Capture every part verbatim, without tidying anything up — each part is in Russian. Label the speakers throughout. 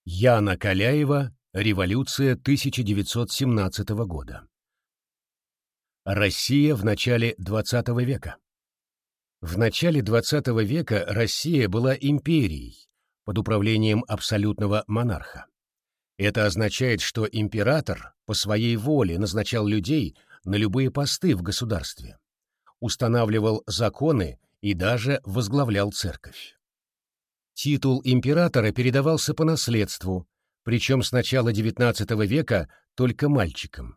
Speaker 1: Яна Каляева. Революция тысяча девятьсот семнадцатого года. Россия в начале двадцатого века. В начале двадцатого века Россия была империей под управлением абсолютного монарха. Это означает, что император по своей воле назначал людей на любые посты в государстве, устанавливал законы и даже возглавлял церковь. Титул императора передавался по наследству, причем с начала девятнадцатого века только мальчикам.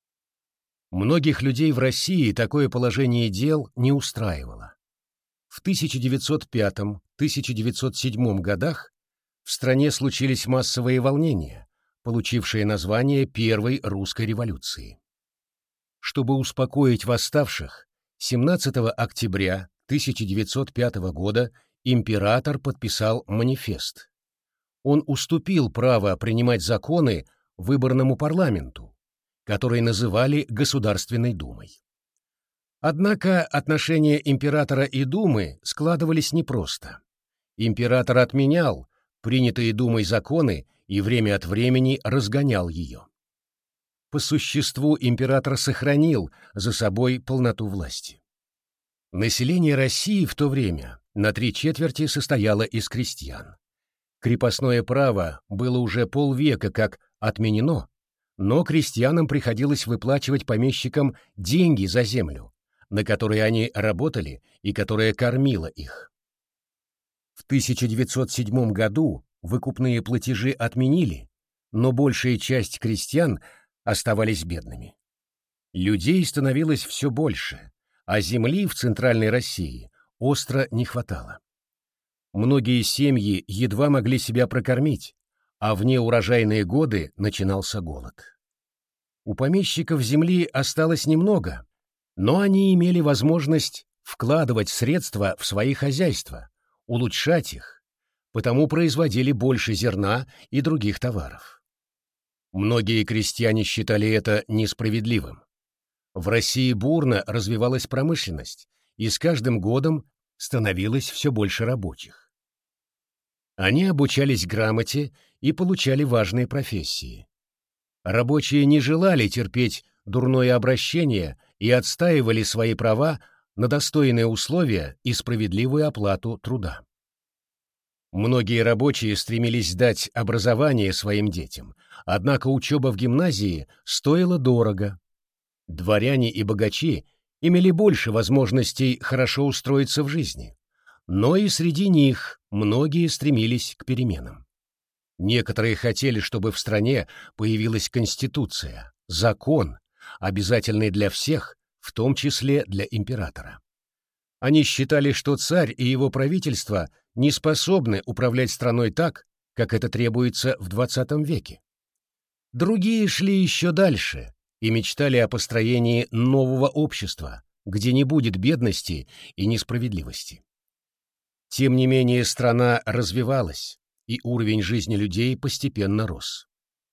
Speaker 1: Многих людей в России такое положение дел не устраивало. В тысяча девятьсот пятом — тысяча девятьсот седьмом годах в стране случились массовые волнения, получившие название Первой русской революции. Чтобы успокоить восставших, семнадцатого октября тысяча девятьсот пятого года император подписал манифест. Он уступил право принимать законы выборному парламенту, который называли Государственной Думой. Однако отношения императора и Думы складывались непросто. Император отменял принятые Думой законы и время от времени разгонял ее. По существу император сохранил за собой полноту власти. Население России в то время на три четверти состояло из крестьян. Крепостное право было уже полвека как отменено, но крестьянам приходилось выплачивать помещикам деньги за землю, на которой они работали и которая кормила их. В тысяча девятьсот седьмом году выкупные платежи отменили, но большая часть крестьян оставались бедными. Людей становилось все больше, а земли в Центральной России остро не хватало. Многие семьи едва могли себя прокормить, а в неурожайные годы начинался голод. У помещиков земли осталось немного, но они имели возможность вкладывать средства в свои хозяйства, улучшать их, потому производили больше зерна и других товаров. Многие крестьяне считали это несправедливым. В России бурно развивалась промышленность, и с каждым годом становилось все больше рабочих. Они обучались грамоте и получали важные профессии. Рабочие не желали терпеть дурное обращение и отстаивали свои права на достойные условия и справедливую оплату труда. Многие рабочие стремились дать образование своим детям, однако учеба в гимназии стоила дорого. Дворяне и богачи имели больше возможностей хорошо устроиться в жизни, но и среди них многие стремились к переменам. Некоторые хотели, чтобы в стране появилась конституция, закон, обязательный для всех, в том числе для императора. Они считали, что царь и его правительство не способны управлять страной так, как это требуется в двадцатом веке. Другие шли еще дальше и мечтали о построении нового общества, где не будет бедности и несправедливости. Тем не менее, страна развивалась, и уровень жизни людей постепенно рос.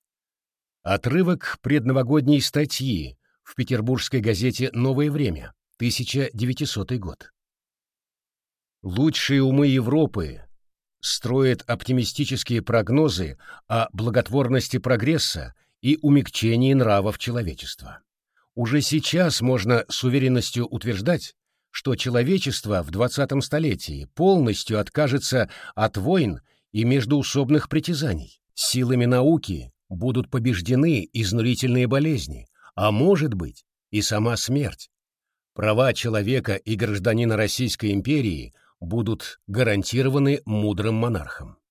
Speaker 1: Отрывок предновогодней статьи в петербургской газете «Новое время», тысяча девятисотый год. Лучшие умы Европы строят оптимистические прогнозы о благотворности прогресса и умягчении нравов человечества. Уже сейчас можно с уверенностью утверждать, что человечество в двадцатом столетии полностью откажется от войн и междоусобных притязаний. Силами науки будут побеждены изнурительные болезни, а может быть и сама смерть. Права человека и гражданина Российской империи будут гарантированы мудрым монархом.